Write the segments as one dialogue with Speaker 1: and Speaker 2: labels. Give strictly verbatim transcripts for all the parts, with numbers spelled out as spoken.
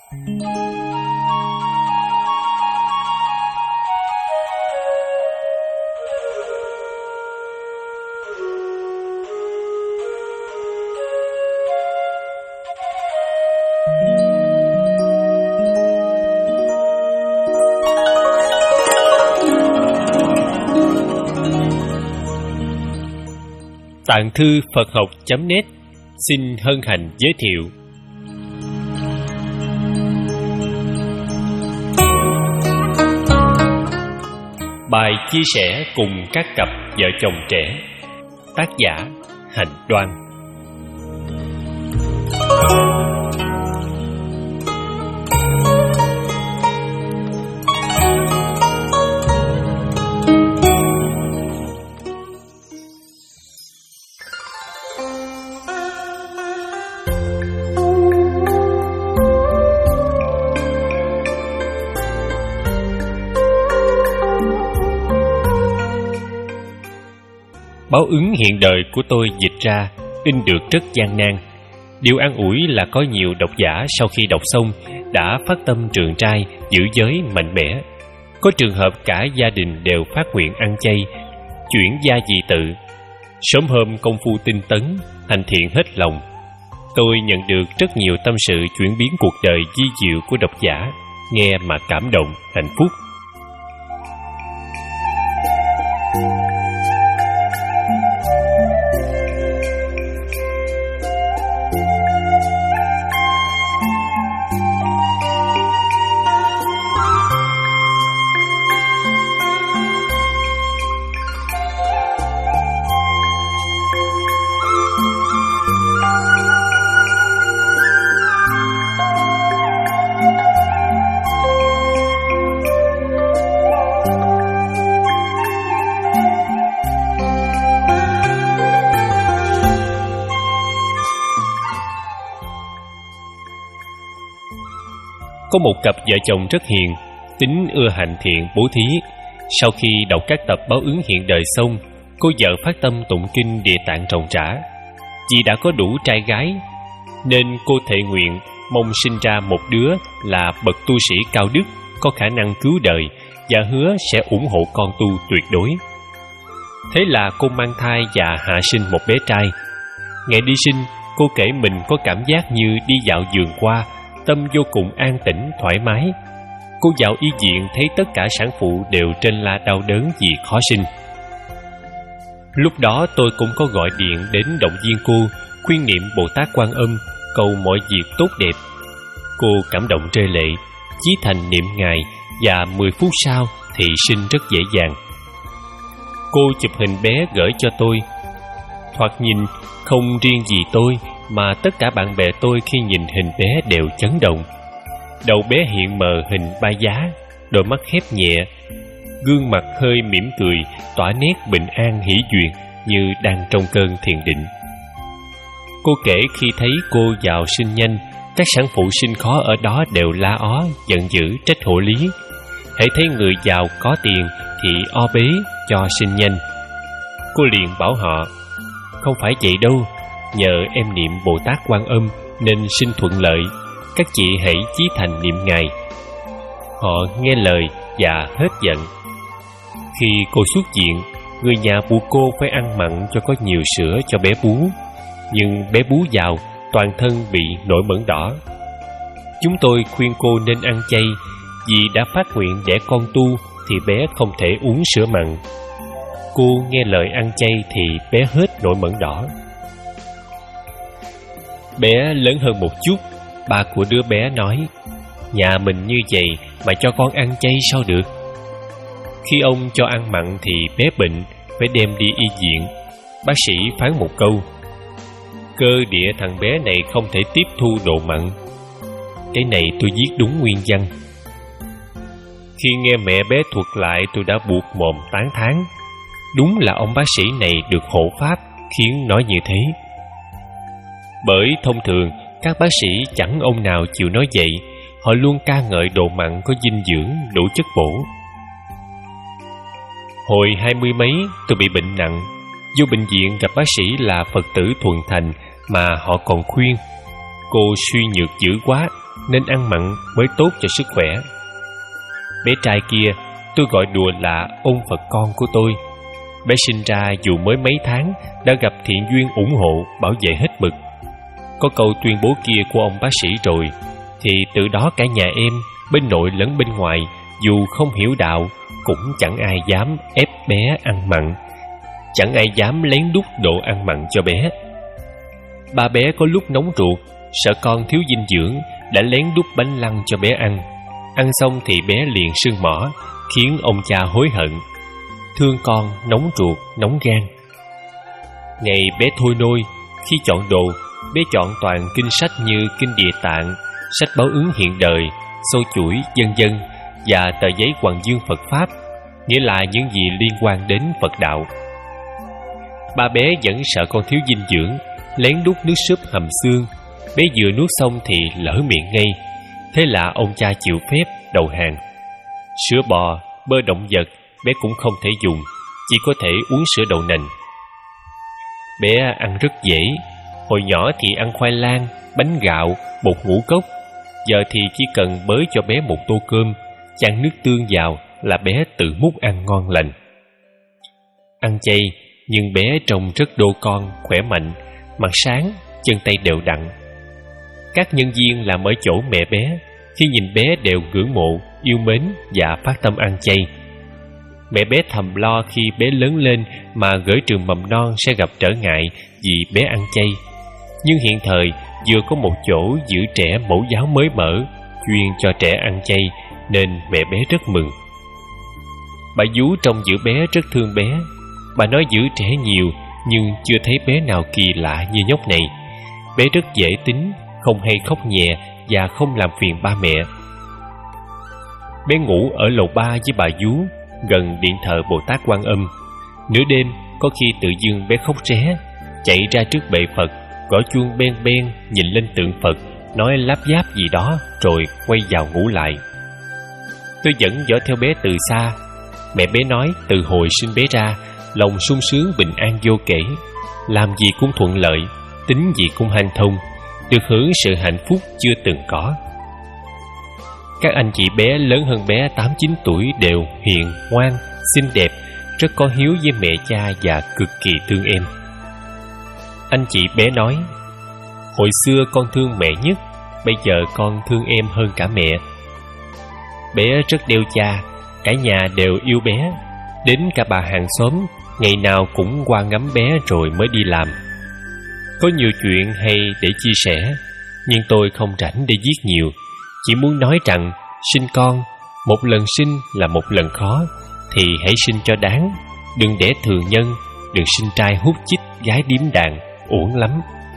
Speaker 1: Tạng thư Phật học chấm net xin hân hạnh giới thiệu bài chia sẻ cùng các cặp vợ chồng trẻ. Tác giả Hạnh Đoan. Báo ứng hiện đời của tôi dịch ra, in được rất gian nan. Điều an ủi là có nhiều độc giả sau khi đọc xong đã phát tâm trường trai, giữ giới mạnh mẽ. Có trường hợp cả gia đình đều phát nguyện ăn chay, chuyển gia dị tự. Sớm hôm công phu tinh tấn, hành thiện hết lòng. Tôi nhận được rất nhiều tâm sự chuyển biến cuộc đời di diệu của độc giả, nghe mà cảm động, hạnh phúc. Có một cặp vợ chồng rất hiền, tính ưa hạnh thiện bố thí. Sau khi đọc các tập báo ứng hiện đời xong, cô vợ phát tâm tụng kinh Địa Tạng ròng rã. Vì đã có đủ trai gái, nên cô thệ nguyện mong sinh ra một đứa là bậc tu sĩ cao đức, có khả năng cứu đời, và hứa sẽ ủng hộ con tu tuyệt đối. Thế là cô mang thai và hạ sinh một bé trai. Ngày đi sinh, cô kể mình có cảm giác như đi dạo vườn hoa, tâm vô cùng an tĩnh, thoải mái. Cô vào y viện thấy tất cả sản phụ đều trên la đau đớn vì khó sinh. Lúc đó tôi cũng có gọi điện đến động viên cô, khuyên niệm Bồ Tát Quan Âm, cầu mọi việc tốt đẹp. Cô cảm động rơi lệ, chí thành niệm Ngài, và mười phút sau thì sinh rất dễ dàng. Cô chụp hình bé gửi cho tôi. Thoạt nhìn không riêng gì tôi, mà tất cả bạn bè tôi khi nhìn hình bé đều chấn động. Đầu bé hiện mờ hình ba giá, đôi mắt khép nhẹ, gương mặt hơi mỉm cười, tỏa nét bình an hỷ duyệt như đang trong cơn thiền định. Cô kể khi thấy cô vào sinh nhanh, các sản phụ sinh khó ở đó đều la ó, giận dữ trách hộ lý. Hễ thấy người giàu có tiền thì o bế cho sinh nhanh. Cô liền bảo họ, không phải vậy đâu, nhờ em niệm Bồ Tát Quan Âm nên sinh thuận lợi, các chị hãy chí thành niệm Ngài. Họ nghe lời và hết giận. Khi cô xuất viện, người nhà buộc cô phải ăn mặn cho có nhiều sữa cho bé bú. Nhưng bé bú vào, toàn thân bị nổi mẩn đỏ. Chúng tôi khuyên cô nên ăn chay, vì đã phát nguyện đẻ con tu thì bé không thể uống sữa mặn. Cô nghe lời ăn chay thì bé hết nổi mẩn đỏ. Bé lớn hơn một chút, ba của đứa bé nói, nhà mình như vậy mà cho con ăn chay sao được. Khi ông cho ăn mặn thì bé bệnh, phải đem đi y viện. Bác sĩ phán một câu, cơ địa thằng bé này không thể tiếp thu độ mặn. Cái này tôi viết đúng nguyên văn. Khi nghe mẹ bé thuật lại, tôi đã buộc mồm tán thán. Đúng là ông bác sĩ này được hộ pháp khiến nói như thế. Bởi thông thường các bác sĩ chẳng ông nào chịu nói vậy. Họ luôn ca ngợi độ mặn có dinh dưỡng, đủ chất bổ. Hồi hai mươi mấy tôi bị bệnh nặng, vô bệnh viện gặp bác sĩ là Phật tử thuần thành mà họ còn khuyên. Cô suy nhược dữ quá, nên ăn mặn mới tốt cho sức khỏe. Bé trai kia tôi gọi đùa là ông Phật con của tôi. Bé sinh ra dù mới mấy tháng đã gặp thiện duyên ủng hộ, bảo vệ hết mực. Có câu tuyên bố kia của ông bác sĩ rồi, thì từ đó cả nhà em, bên nội lẫn bên ngoài, dù không hiểu đạo, cũng chẳng ai dám ép bé ăn mặn, chẳng ai dám lén đút đồ ăn mặn cho bé. Ba bé có lúc nóng ruột, sợ con thiếu dinh dưỡng, đã lén đút bánh lăng cho bé ăn. Ăn xong thì bé liền sưng mỏ, khiến ông cha hối hận. Thương con, nóng ruột, nóng gan. Ngày bé thôi nôi, khi chọn đồ, bé chọn toàn kinh sách như Kinh Địa Tạng, sách Báo Ứng Hiện Đời, Xô Chuỗi, vân vân, và tờ giấy Hoàng Dương Phật Pháp, nghĩa là những gì liên quan đến Phật đạo. Ba bé vẫn sợ con thiếu dinh dưỡng, lén đút nước súp hầm xương. Bé vừa nuốt xong thì lỡ miệng ngay. Thế là ông cha chịu phép đầu hàng. Sữa bò, bơ động vật bé cũng không thể dùng, chỉ có thể uống sữa đậu nành. Bé ăn rất dễ. Hồi nhỏ thì ăn khoai lang, bánh gạo, bột ngũ cốc. Giờ thì chỉ cần bới cho bé một tô cơm, chan nước tương vào là bé tự múc ăn ngon lành. Ăn chay, nhưng bé trông rất đô con, khỏe mạnh, mặt sáng, chân tay đều đặn. Các nhân viên làm ở chỗ mẹ bé, khi nhìn bé đều ngưỡng mộ, yêu mến và phát tâm ăn chay. Mẹ bé thầm lo khi bé lớn lên mà gửi trường mầm non sẽ gặp trở ngại vì bé ăn chay. Nhưng hiện thời vừa có một chỗ giữ trẻ mẫu giáo mới mở, chuyên cho trẻ ăn chay, nên mẹ bé rất mừng. Bà vú trông giữ bé rất thương bé. Bà nói giữ trẻ nhiều, nhưng chưa thấy bé nào kỳ lạ như nhóc này. Bé rất dễ tính, không hay khóc nhẹ và không làm phiền ba mẹ. Bé ngủ ở lầu ba với bà vú, gần điện thờ Bồ Tát Quan Âm. Nửa đêm, có khi tự dưng bé khóc ré, chạy ra trước bệ Phật, gõ chuông ben ben, nhìn lên tượng Phật, nói láp giáp gì đó, rồi quay vào ngủ lại. Tôi vẫn dõi theo bé từ xa. Mẹ bé nói từ hồi sinh bé ra, lòng sung sướng bình an vô kể, làm gì cũng thuận lợi, tính gì cũng hanh thông, được hưởng sự hạnh phúc chưa từng có. Các anh chị bé lớn hơn bé tám chín tuổi đều hiền, ngoan, xinh đẹp, rất có hiếu với mẹ cha và cực kỳ thương em. Anh chị bé nói, hồi xưa con thương mẹ nhất, bây giờ con thương em hơn cả mẹ. Bé rất đeo cha, cả nhà đều yêu bé, đến cả bà hàng xóm ngày nào cũng qua ngắm bé rồi mới đi làm. Có nhiều chuyện hay để chia sẻ, nhưng tôi không rảnh để viết nhiều, chỉ muốn nói rằng sinh con, một lần sinh là một lần khó, thì hãy sinh cho đáng, đừng đẻ thường nhân, đừng sinh trai hút chích, gái điếm đàn, uổng lắm.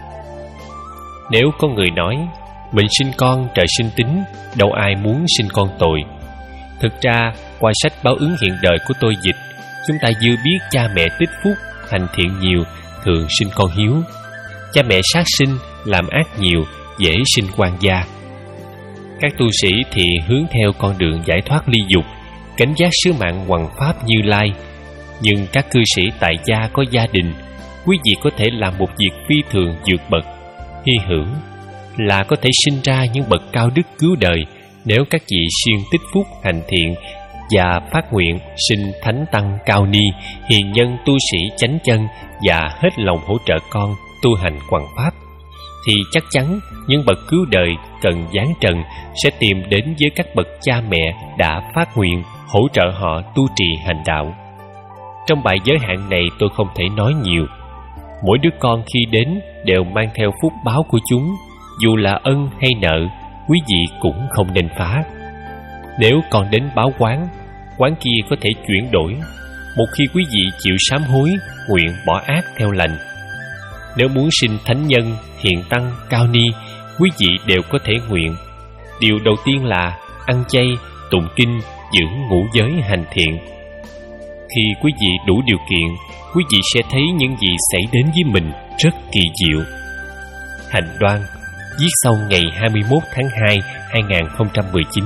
Speaker 1: Nếu có người nói mình sinh con trời sinh tính, đâu ai muốn sinh con tồi. Thực ra qua sách Báo Ứng Hiện Đời của tôi dịch, chúng ta dư biết cha mẹ tích phúc, hành thiện nhiều, thường sinh con hiếu. Cha mẹ sát sinh, làm ác nhiều, dễ sinh quan gia. Các tu sĩ thì hướng theo con đường giải thoát ly dục, cảnh giác sứ mạng hoằng pháp Như Lai. Nhưng các cư sĩ tại gia có gia đình, quý vị có thể làm một việc phi thường vượt bậc, hy hữu, là có thể sinh ra những bậc cao đức cứu đời, nếu các vị siêng tích phúc hành thiện và phát nguyện sinh thánh tăng cao ni, hiền nhân tu sĩ chánh chân và hết lòng hỗ trợ con tu hành hoằng pháp, thì chắc chắn những bậc cứu đời cần giáng trần sẽ tìm đến với các bậc cha mẹ đã phát nguyện hỗ trợ họ tu trì hành đạo. Trong bài giới hạn này tôi không thể nói nhiều. Mỗi đứa con khi đến đều mang theo phúc báo của chúng, dù là ân hay nợ, quý vị cũng không nên phá. Nếu con đến báo quán, quán kia có thể chuyển đổi, một khi quý vị chịu sám hối, nguyện bỏ ác theo lành. Nếu muốn sinh thánh nhân, hiền tăng, cao ni, quý vị đều có thể nguyện. Điều đầu tiên là ăn chay, tụng kinh, giữ ngũ giới hành thiện. Khi quý vị đủ điều kiện, quý vị sẽ thấy những gì xảy đến với mình rất kỳ diệu. Hành Đoan, viết xong ngày hai mươi mốt tháng hai năm hai nghìn không trăm mười chín.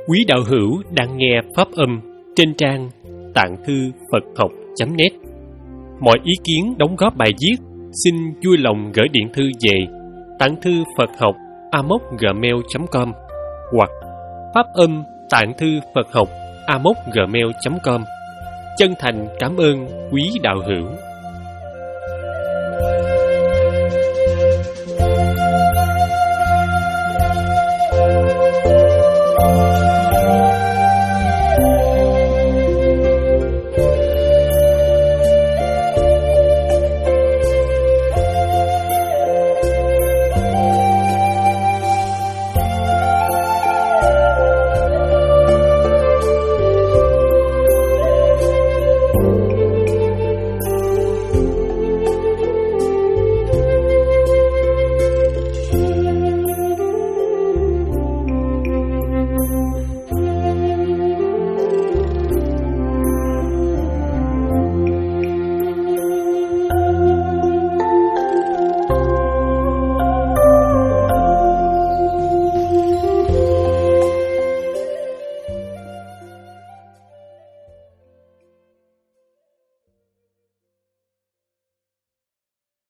Speaker 1: Quý đạo hữu đang nghe pháp âm trên trang tạng thư Phật học chấm net. Mọi ý kiến đóng góp bài viết xin vui lòng gửi điện thư về tạng thư Phật học a m o c gmail chấm com hoặc pháp âm tạng thư Phật học a m o c gmail chấm com. Chân thành cảm ơn quý đạo hữu.